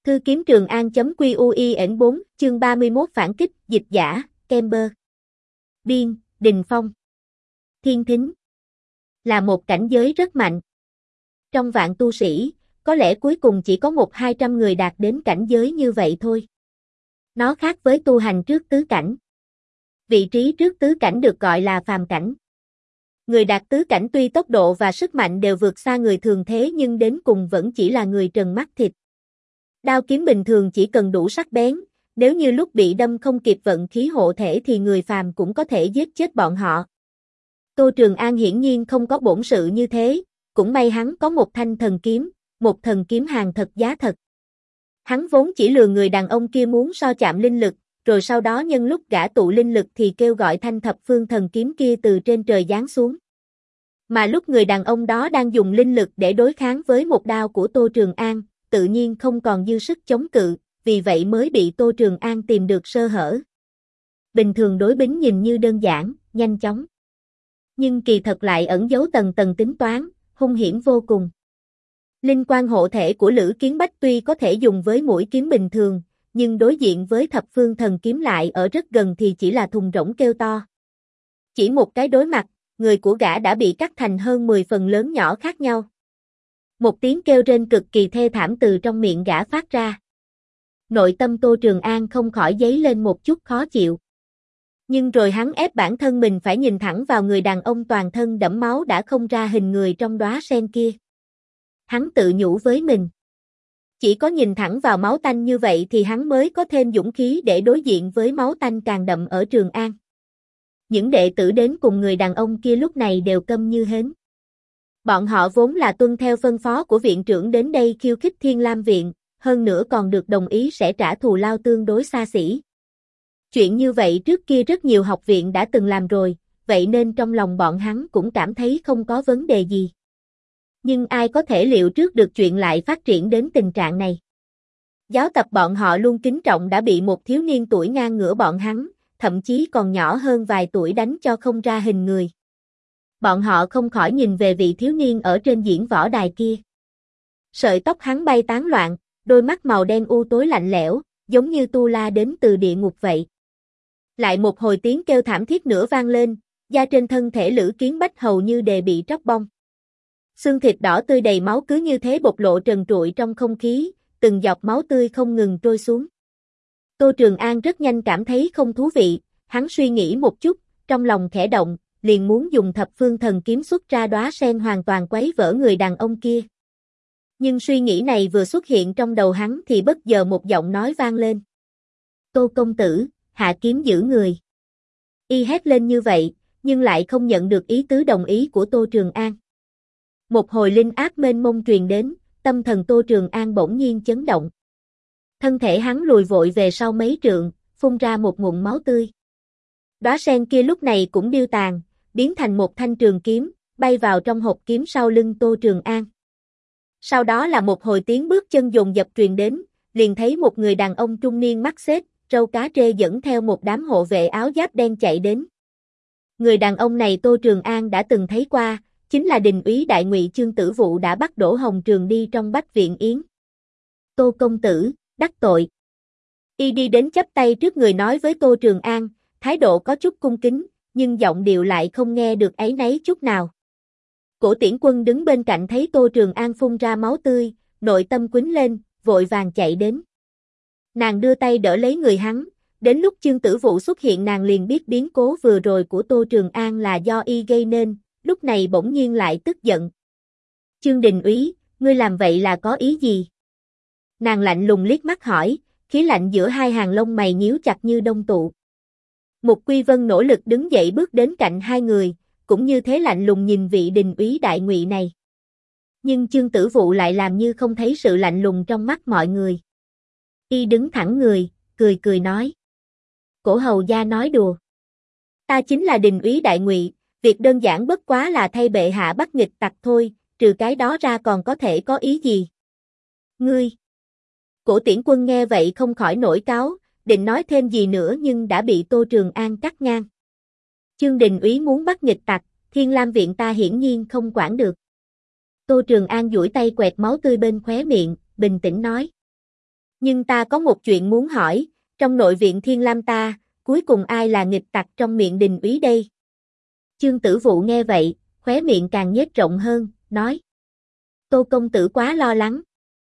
Thư kiếm Trường An.QUIN 4, chương 31 phản kích, dịch giả, Kemper. Biên, Đình Phong. Thiên Thính. Là một cảnh giới rất mạnh. Trong vạn tu sĩ, có lẽ cuối cùng chỉ có 100-200 người đạt đến cảnh giới như vậy thôi. Nó khác với tu hành trước tứ cảnh. Vị trí trước tứ cảnh được gọi là phàm cảnh. Người đạt tứ cảnh tuy tốc độ và sức mạnh đều vượt xa người thường thế nhưng đến cùng vẫn chỉ là người trần mắt thịt. Đao kiếm bình thường chỉ cần đủ sắc bén, nếu như lúc bị đâm không kịp vận khí hộ thể thì người phàm cũng có thể giết chết bọn họ. Tô Trường An hiển nhiên không có bổn sự như thế, cũng may hắn có một thanh thần kiếm, một thần kiếm hàng thật giá thật. Hắn vốn chỉ lừa người đàn ông kia muốn so chạm linh lực, rồi sau đó nhân lúc gã tụ linh lực thì kêu gọi thanh thập phương thần kiếm kia từ trên trời giáng xuống. Mà lúc người đàn ông đó đang dùng linh lực để đối kháng với một đao của Tô Trường An, tự nhiên không còn dư sức chống cự, vì vậy mới bị Tô Trường An tìm được sơ hở. Bình thường đối bính nhìn như đơn giản, nhanh chóng. Nhưng kỳ thật lại ẩn giấu tầng tầng tính toán, hung hiểm vô cùng. Linh quan hộ thể của Lữ Kiến Bách tuy có thể dùng với mũi kiếm bình thường, nhưng đối diện với thập phương thần kiếm lại ở rất gần thì chỉ là thùng rỗng kêu to. Chỉ một cái đối mặt, người của gã đã bị cắt thành hơn 10 phần lớn nhỏ khác nhau. Một tiếng kêu rên cực kỳ thê thảm từ trong miệng gã phát ra. Nội tâm Tô Trường An không khỏi dấy lên một chút khó chịu. Nhưng rồi hắn ép bản thân mình phải nhìn thẳng vào người đàn ông toàn thân đẫm máu đã không ra hình người trong đóa sen kia. Hắn tự nhủ với mình. Chỉ có nhìn thẳng vào máu tanh như vậy thì hắn mới có thêm dũng khí để đối diện với máu tanh càng đậm ở Trường An. Những đệ tử đến cùng người đàn ông kia lúc này đều câm như hến. Bọn họ vốn là tuân theo phân phó của viện trưởng đến đây khiêu khích Thiên Lam Viện, hơn nữa còn được đồng ý sẽ trả thù lao tương đối xa xỉ. Chuyện như vậy trước kia rất nhiều học viện đã từng làm rồi, vậy nên trong lòng bọn hắn cũng cảm thấy không có vấn đề gì. Nhưng ai có thể liệu trước được chuyện lại phát triển đến tình trạng này. Giáo tập bọn họ luôn kính trọng đã bị một thiếu niên tuổi ngang ngửa bọn hắn, thậm chí còn nhỏ hơn vài tuổi đánh cho không ra hình người. Bọn họ không khỏi nhìn về vị thiếu niên ở trên diễn võ đài kia. Sợi tóc hắn bay tán loạn, đôi mắt màu đen u tối lạnh lẽo, giống như tu la đến từ địa ngục vậy. Lại một hồi tiếng kêu thảm thiết nữa vang lên, da trên thân thể Lữ Kiến Bách hầu như đều bị tróc bong. Xương thịt đỏ tươi đầy máu cứ như thế bộc lộ trần trụi trong không khí, từng giọt máu tươi không ngừng trôi xuống. Tô Trường An rất nhanh cảm thấy không thú vị, hắn suy nghĩ một chút, trong lòng khẽ động, liền muốn dùng thập phương thần kiếm xuất ra đóa sen hoàn toàn quấy vỡ người đàn ông kia. Nhưng suy nghĩ này vừa xuất hiện trong đầu hắn thì bất ngờ một giọng nói vang lên. Tô công tử, hạ kiếm giữ người. Y hét lên như vậy, nhưng lại không nhận được ý tứ đồng ý của Tô Trường An. Một hồi linh áp mênh mông truyền đến, tâm thần Tô Trường An bỗng nhiên chấn động. Thân thể hắn lùi vội về sau mấy trượng, phun ra một ngụm máu tươi. Đóa sen kia lúc này cũng điêu tàn, biến thành một thanh trường kiếm, bay vào trong hộp kiếm sau lưng Tô Trường An. Sau đó là một hồi tiếng bước chân dồn dập truyền đến, liền thấy một người đàn ông trung niên mắt xếp, râu cá trê dẫn theo một đám hộ vệ áo giáp đen chạy đến. Người đàn ông này Tô Trường An đã từng thấy qua, chính là đình úy đại ngụy Chương Tử Vụ đã bắt Đỗ Hồng Trường đi trong Bách Viện Yến. Tô công tử, đắc tội. Y đi đến chắp tay trước người nói với Tô Trường An, thái độ có chút cung kính, nhưng giọng điệu lại không nghe được áy náy chút nào. Cổ Tiễn Quân đứng bên cạnh thấy Tô Trường An phun ra máu tươi, nội tâm quýnh lên, vội vàng chạy đến. Nàng đưa tay đỡ lấy người hắn, đến lúc Chương Tử Vụ xuất hiện nàng liền biết biến cố vừa rồi của Tô Trường An là do y gây nên, lúc này bỗng nhiên lại tức giận. Chương đình úy, ngươi làm vậy là có ý gì? Nàng lạnh lùng liếc mắt hỏi, khí lạnh giữa hai hàng lông mày nhíu chặt như đông tụ. Mục Quy Vân nỗ lực đứng dậy bước đến cạnh hai người, cũng như thế lạnh lùng nhìn vị đình úy đại ngụy này. Nhưng Chương Tử Vụ lại làm như không thấy sự lạnh lùng trong mắt mọi người. Y đứng thẳng người, cười cười nói. Cổ hầu gia nói đùa. Ta chính là đình úy đại ngụy, việc đơn giản bất quá là thay bệ hạ bắt nghịch tặc thôi, trừ cái đó ra còn có thể có ý gì? Ngươi! Cổ Tiễn Quân nghe vậy không khỏi nổi cáu, định nói thêm gì nữa nhưng đã bị Tô Trường An cắt ngang. Chương đình úy muốn bắt nghịch tặc, Thiên Lam Viện ta hiển nhiên không quản được. Tô Trường An duỗi tay quẹt máu tươi bên khóe miệng, bình tĩnh nói. Nhưng ta có một chuyện muốn hỏi, trong nội viện Thiên Lam ta, cuối cùng ai là nghịch tặc trong miệng Đình úy đây? Chương Tử Vụ nghe vậy, khóe miệng càng nhếch rộng hơn, nói. Tô công tử quá lo lắng.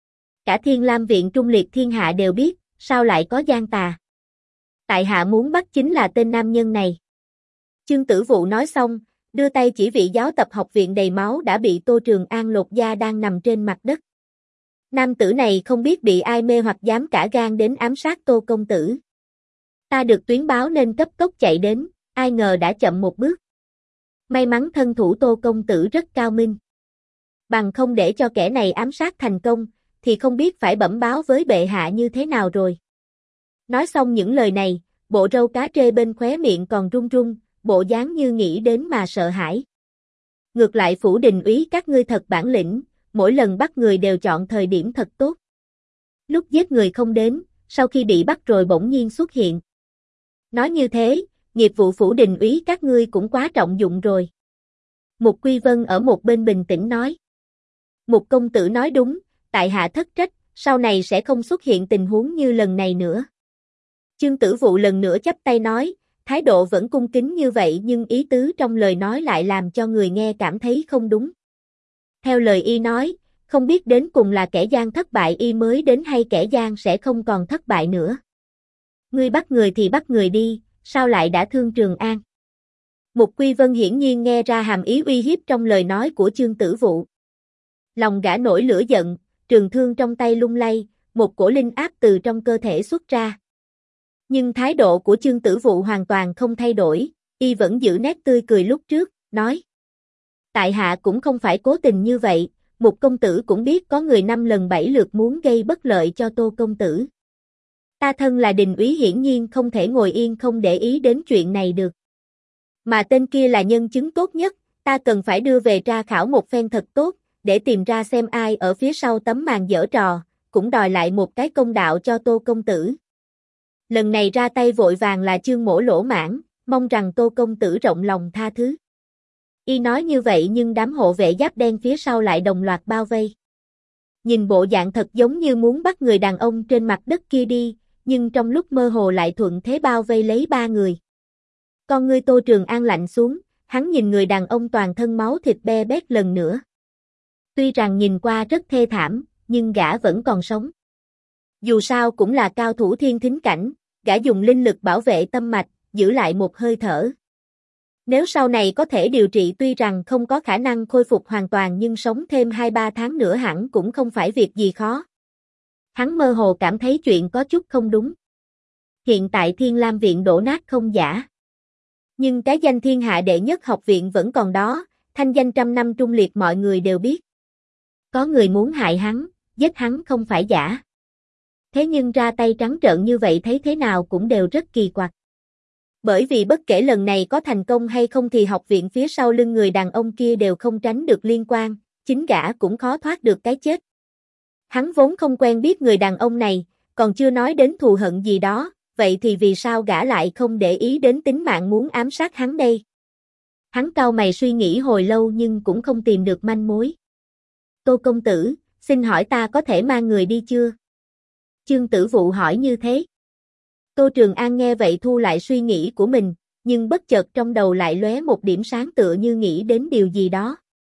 Cả Thiên Lam viện trung liệt thiên hạ đều biết, sao lại có gian tà? Tại hạ muốn bắt chính là tên nam nhân này. Chương Tử Vụ nói xong, đưa tay chỉ vị giáo tập học viện đầy máu đã bị Tô Trường An lột da đang nằm trên mặt đất. Nam tử này không biết bị ai mê hoặc dám cả gan đến ám sát Tô công tử. Ta được tuyến báo nên cấp tốc chạy đến, ai ngờ đã chậm một bước. May mắn thân thủ Tô công tử rất cao minh. Bằng không để cho kẻ này ám sát thành công, thì không biết phải bẩm báo với bệ hạ như thế nào rồi. Nói xong những lời này, bộ râu cá trê bên khóe miệng còn run run, bộ dáng như nghĩ đến mà sợ hãi. Ngược lại Phủ Đình úy các ngươi thật bản lĩnh, mỗi lần bắt người đều chọn thời điểm thật tốt. Lúc giết người không đến, sau khi bị bắt rồi bỗng nhiên xuất hiện. Nói như thế, nghiệp vụ Phủ Đình úy các ngươi cũng quá trọng dụng rồi. Mục Quy Vân ở một bên bình tĩnh nói. Mục công tử nói đúng, tại hạ thất trách, sau này sẽ không xuất hiện tình huống như lần này nữa. Chương Tử Vụ lần nữa chắp tay nói, thái độ vẫn cung kính như vậy nhưng ý tứ trong lời nói lại làm cho người nghe cảm thấy không đúng. Theo lời y nói, không biết đến cùng là kẻ gian thất bại y mới đến hay kẻ gian sẽ không còn thất bại nữa. Ngươi bắt người thì bắt người đi, sao lại đã thương Trường An? Mục Quy Vân hiển nhiên nghe ra hàm ý uy hiếp trong lời nói của Chương Tử Vụ. Lòng gã nổi lửa giận, trường thương trong tay lung lay, một cổ linh áp từ trong cơ thể xuất ra. Nhưng thái độ của Chương Tử Vụ hoàn toàn không thay đổi, y vẫn giữ nét tươi cười lúc trước, nói. Tại hạ cũng không phải cố tình như vậy, Mục công tử cũng biết có người 5 lần 7 lượt muốn gây bất lợi cho Tô công tử. Ta thân là Đình úy hiển nhiên không thể ngồi yên không để ý đến chuyện này được. Mà tên kia là nhân chứng tốt nhất, ta cần phải đưa về tra khảo một phen thật tốt, để tìm ra xem ai ở phía sau tấm màn giở trò, cũng đòi lại một cái công đạo cho Tô công tử. Lần này ra tay vội vàng là Chương mỗ lỗ mãn, mong rằng Tô công tử rộng lòng tha thứ. Y nói như vậy nhưng đám hộ vệ giáp đen phía sau lại đồng loạt bao vây. Nhìn bộ dạng thật giống như muốn bắt người đàn ông trên mặt đất kia đi, nhưng trong lúc mơ hồ lại thuận thế bao vây lấy 3 người. Con ngươi Tô Trường An lạnh xuống, hắn nhìn người đàn ông toàn thân máu thịt be bét lần nữa. Tuy rằng nhìn qua rất thê thảm, nhưng gã vẫn còn sống. Dù sao cũng là cao thủ thiên thính cảnh, gã dùng linh lực bảo vệ tâm mạch, giữ lại một hơi thở. Nếu sau này có thể điều trị tuy rằng không có khả năng khôi phục hoàn toàn nhưng sống thêm 2-3 tháng nữa hẳn cũng không phải việc gì khó. Hắn mơ hồ cảm thấy chuyện có chút không đúng. Hiện tại Thiên Lam viện đổ nát không giả. Nhưng cái danh thiên hạ đệ nhất học viện vẫn còn đó, thanh danh trăm năm trung liệt mọi người đều biết. Có người muốn hại hắn, giết hắn không phải giả. Thế nhưng ra tay trắng trợn như vậy thấy thế nào cũng đều rất kỳ quặc. Bởi vì bất kể lần này có thành công hay không thì học viện phía sau lưng người đàn ông kia đều không tránh được liên quan, chính gã cũng khó thoát được cái chết. Hắn vốn không quen biết người đàn ông này, còn chưa nói đến thù hận gì đó, vậy thì vì sao gã lại không để ý đến tính mạng muốn ám sát hắn đây? Hắn cau mày suy nghĩ hồi lâu nhưng cũng không tìm được manh mối. Tô công tử, xin hỏi ta có thể mang người đi chưa? Chương Tử Vụ hỏi như thế. Tô Trường An nghe vậy thu lại suy nghĩ của mình, nhưng bất chợt trong đầu lại lóe một điểm sáng tựa như nghĩ đến điều gì đó.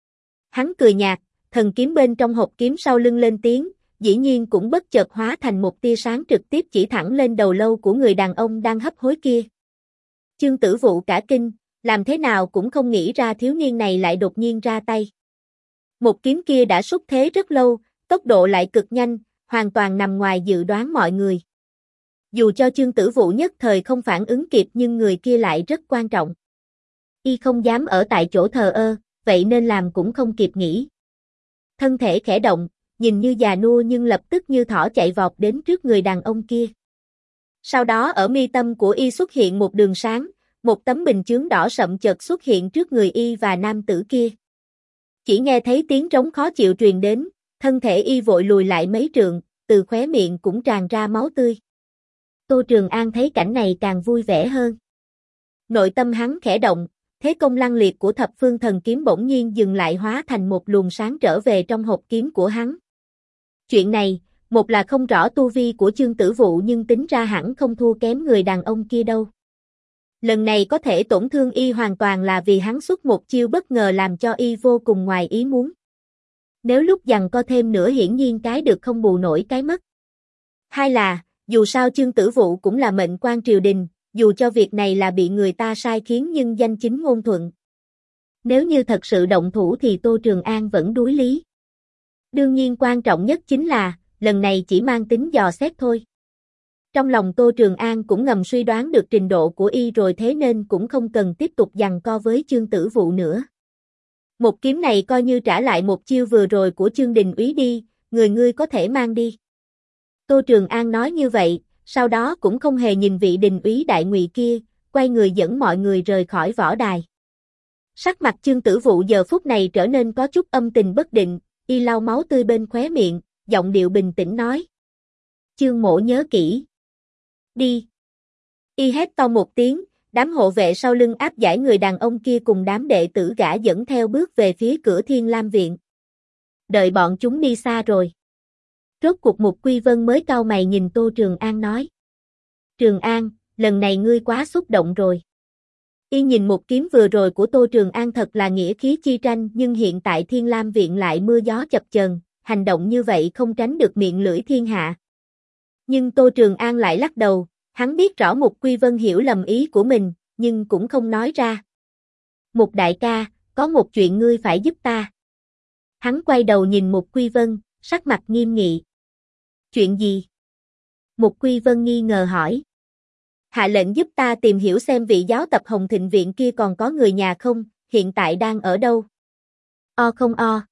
Hắn cười nhạt, thần kiếm bên trong hộp kiếm sau lưng lên tiếng, dĩ nhiên cũng bất chợt hóa thành một tia sáng trực tiếp chỉ thẳng lên đầu lâu của người đàn ông đang hấp hối kia. Chương Tử Vụ cả kinh, làm thế nào cũng không nghĩ ra thiếu niên này lại đột nhiên ra tay. Một kiếm kia đã xuất thế rất lâu, tốc độ lại cực nhanh, hoàn toàn nằm ngoài dự đoán mọi người. Dù cho Chương Tử Vụ nhất thời không phản ứng kịp nhưng người kia lại rất quan trọng. Y không dám ở tại chỗ thờ ơ, vậy nên làm cũng không kịp nghĩ. Thân thể khẽ động, nhìn như già nua nhưng lập tức như thỏ chạy vọt đến trước người đàn ông kia. Sau đó ở mi tâm của Y xuất hiện một đường sáng, một tấm bình chướng đỏ sậm chợt xuất hiện trước người Y và nam tử kia. Chỉ nghe thấy tiếng trống khó chịu truyền đến, thân thể Y vội lùi lại mấy trượng, từ khóe miệng cũng tràn ra máu tươi. Tô Trường An thấy cảnh này càng vui vẻ hơn. Nội tâm hắn khẽ động, thế công lăng liệt của thập phương thần kiếm bỗng nhiên dừng lại hóa thành một luồng sáng trở về trong hộp kiếm của hắn. Chuyện này, Một là không rõ tu vi của Chương Tử Vụ nhưng tính ra hẳn không thua kém người đàn ông kia đâu. Lần này có thể tổn thương y hoàn toàn là vì hắn xuất một chiêu bất ngờ làm cho y vô cùng ngoài ý muốn. Nếu lúc giằng co thêm nữa hiển nhiên cái được không bù nổi cái mất. Hai là, dù sao Chương Tử Vụ cũng là mệnh quan triều đình, dù cho việc này là bị người ta sai khiến nhưng danh chính ngôn thuận. Nếu như thật sự động thủ thì Tô Trường An vẫn đối lý. Đương nhiên quan trọng nhất chính là, lần này chỉ mang tính dò xét thôi. Trong lòng Tô Trường An cũng ngầm suy đoán được trình độ của y rồi thế nên cũng không cần tiếp tục giằng co với Chương Tử Vụ nữa. Một kiếm này coi như trả lại một chiêu vừa rồi của Chương Đình Úy đi, ngươi có thể mang đi. Tô Trường An nói như vậy, sau đó cũng không hề nhìn vị Đình Úy đại ngụy kia, quay người dẫn mọi người rời khỏi võ đài. Sắc mặt Chương Tử Vụ giờ phút này trở nên có chút âm tình bất định, y lau máu tươi bên khóe miệng, giọng điệu bình tĩnh nói. Chương mỗ nhớ kỹ. Đi. Y hét to một tiếng, đám hộ vệ sau lưng áp giải người đàn ông kia cùng đám đệ tử gã dẫn theo bước về phía cửa Thiên Lam Viện. Đợi bọn chúng đi xa rồi. Rốt cuộc Mục Quy Vân mới cau mày nhìn Tô Trường An nói. Trường An, lần này ngươi quá xúc động rồi. Y nhìn một kiếm vừa rồi của Tô Trường An thật là nghĩa khí chi tranh nhưng hiện tại Thiên Lam Viện lại mưa gió chập chờn, hành động như vậy không tránh được miệng lưỡi thiên hạ. Nhưng Tô Trường An lại lắc đầu, hắn biết rõ Mục Quy Vân hiểu lầm ý của mình, nhưng cũng không nói ra. Mục đại ca, có một chuyện ngươi phải giúp ta. Hắn quay đầu nhìn Mục Quy Vân, sắc mặt nghiêm nghị. Chuyện gì? Mục Quy Vân nghi ngờ hỏi. Hạ lệnh giúp ta tìm hiểu xem vị giáo tập Hồng Thịnh Viện kia còn có người nhà không, hiện tại đang ở đâu. O không o.